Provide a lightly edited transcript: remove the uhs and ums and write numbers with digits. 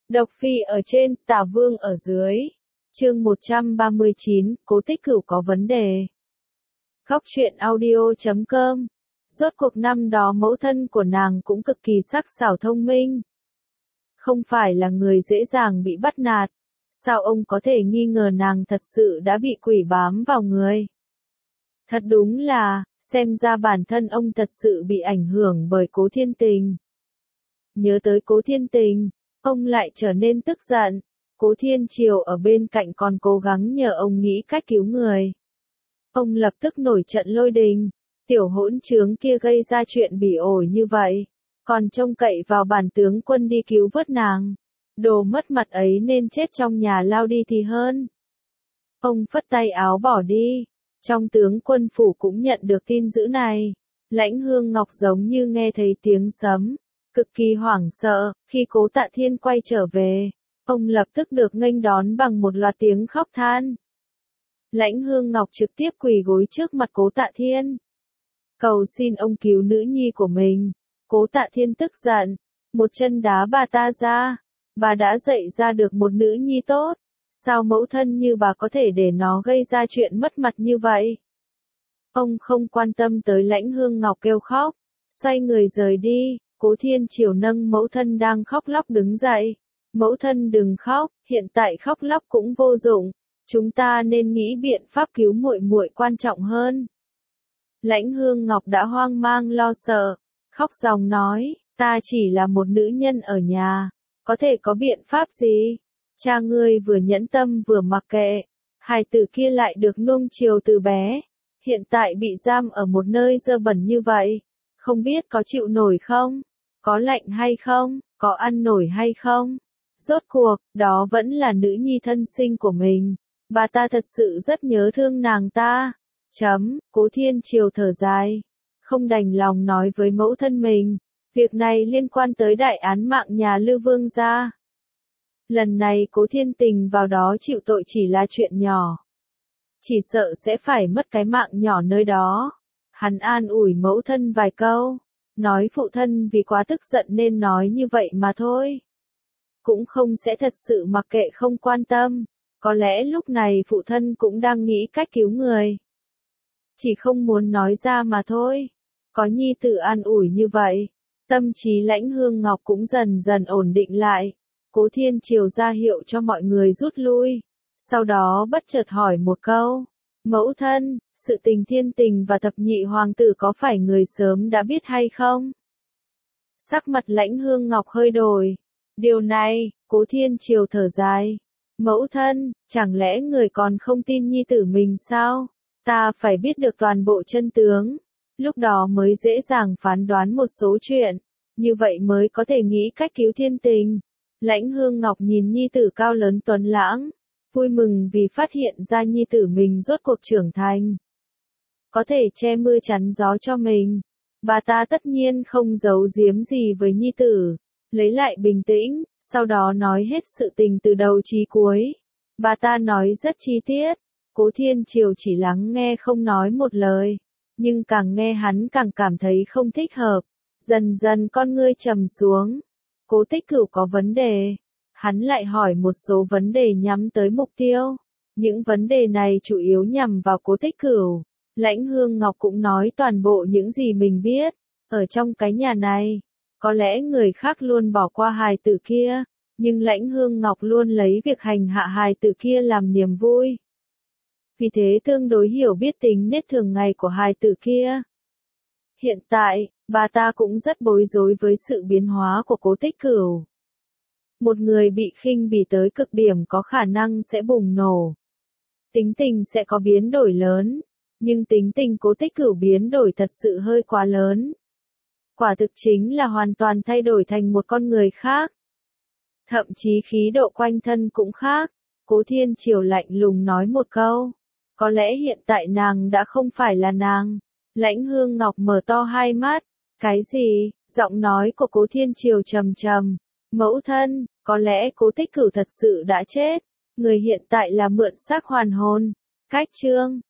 Độc Phi ở trên, Tả Vương ở dưới. Chương 139, Cố Tích Cửu có vấn đề. Góc truyện audio.com. Rốt cuộc năm đó mẫu thân của nàng cũng cực kỳ sắc sảo thông minh. Không phải là người dễ dàng bị bắt nạt. Sao ông có thể nghi ngờ nàng thật sự đã bị quỷ bám vào người? Thật đúng là, xem ra bản thân ông thật sự bị ảnh hưởng bởi Cố Thiên Tình. Nhớ tới Cố Thiên Tình, ông lại trở nên tức giận. Cố Thiên Triều ở bên cạnh còn cố gắng nhờ ông nghĩ cách cứu người. Ông lập tức nổi trận lôi đình. Tiểu hỗn trướng kia gây ra chuyện bỉ ổi như vậy, còn trông cậy vào bản tướng quân đi cứu vớt nàng. Đồ mất mặt ấy nên chết trong nhà lao đi thì hơn. Ông phất tay áo bỏ đi. Trong tướng quân phủ cũng nhận được tin dữ này. Lãnh Hương Ngọc giống như nghe thấy tiếng sấm, cực kỳ hoảng sợ. Khi Cố Tạ Thiên quay trở về, ông lập tức được nghênh đón bằng một loạt tiếng khóc than. Lãnh Hương Ngọc trực tiếp quỳ gối trước mặt Cố Tạ Thiên, cầu xin ông cứu nữ nhi của mình. Cố Tạ Thiên tức giận, một chân đá bà ta ra. Bà đã dạy ra được một nữ nhi tốt, sao mẫu thân như bà có thể để nó gây ra chuyện mất mặt như vậy? Ông không quan tâm tới Lãnh Hương Ngọc kêu khóc, xoay người rời đi. Cố Thiên Triều nâng mẫu thân đang khóc lóc đứng dậy. Mẫu thân đừng khóc, hiện tại khóc lóc cũng vô dụng, chúng ta nên nghĩ biện pháp cứu muội muội quan trọng hơn. Lãnh Hương Ngọc đã hoang mang lo sợ, khóc ròng nói, ta chỉ là một nữ nhân ở nhà, có thể có biện pháp gì? Cha ngươi vừa nhẫn tâm vừa mặc kệ, hài tử kia lại được nuông chiều từ bé, hiện tại bị giam ở một nơi dơ bẩn như vậy, không biết có chịu nổi không? Có lạnh hay không? Có ăn nổi hay không? Rốt cuộc, đó vẫn là nữ nhi thân sinh của mình, bà ta thật sự rất nhớ thương nàng ta. Cố Thiên Triều thở dài, không đành lòng nói với mẫu thân mình, việc này liên quan tới đại án mạng nhà Lư Vương gia. Lần này Cố Thiên Tình vào đó chịu tội chỉ là chuyện nhỏ, chỉ sợ sẽ phải mất cái mạng nhỏ nơi đó. Hắn an ủi mẫu thân vài câu, nói phụ thân vì quá tức giận nên nói như vậy mà thôi, cũng không sẽ thật sự mặc kệ không quan tâm. Có lẽ lúc này phụ thân cũng đang nghĩ cách cứu người, chỉ không muốn nói ra mà thôi. Có nhi tử an ủi như vậy, tâm trí Lãnh Hương Ngọc cũng dần dần ổn định lại. Cố Thiên Triều ra hiệu cho mọi người rút lui, sau đó bất chợt hỏi một câu, mẫu thân, sự tình Thiên Tình và thập nhị hoàng tử có phải người sớm đã biết hay không? Sắc mặt Lãnh Hương Ngọc hơi đổi. Điều này, Cố Thiên Triều thở dài, mẫu thân, chẳng lẽ người còn không tin nhi tử mình sao? Ta phải biết được toàn bộ chân tướng, lúc đó mới dễ dàng phán đoán một số chuyện, như vậy mới có thể nghĩ cách cứu Thiên Tình. Lãnh Hương Ngọc nhìn nhi tử cao lớn tuấn lãng, vui mừng vì phát hiện ra nhi tử mình rốt cuộc trưởng thành, có thể che mưa chắn gió cho mình. Bà ta tất nhiên không giấu giếm gì với nhi tử, lấy lại bình tĩnh, sau đó nói hết sự tình từ đầu chí cuối. Bà ta nói rất chi tiết. Cố Thiên Triều chỉ lắng nghe không nói một lời, nhưng càng nghe hắn càng cảm thấy không thích hợp. Dần dần con ngươi trầm xuống. Cố Tích Cửu có vấn đề. Hắn lại hỏi một số vấn đề nhắm tới mục tiêu. Những vấn đề này chủ yếu nhằm vào Cố Tích Cửu. Lãnh Hương Ngọc cũng nói toàn bộ những gì mình biết. Ở trong cái nhà này, có lẽ người khác luôn bỏ qua hài tử kia, nhưng Lãnh Hương Ngọc luôn lấy việc hành hạ hài tử kia làm niềm vui. Vì thế tương đối hiểu biết tính nết thường ngày của hài tử kia. Hiện tại, bà ta cũng rất bối rối với sự biến hóa của Cố Tích Cửu. Một người bị khinh bỉ tới cực điểm có khả năng sẽ bùng nổ. Tính tình sẽ có biến đổi lớn, nhưng tính tình Cố Tích Cửu biến đổi thật sự hơi quá lớn. Quả thực chính là hoàn toàn thay đổi thành một con người khác. Thậm chí khí độ quanh thân cũng khác. Cố Thiên Triều lạnh lùng nói một câu, có lẽ hiện tại nàng đã không phải là nàng. Lãnh Hương Ngọc mở to hai mắt, cái gì? Giọng nói của Cố Thiên Triều trầm trầm, mẫu thân, có lẽ Cố Tích Cửu thật sự đã chết, người hiện tại là mượn xác hoàn hồn. Cách chương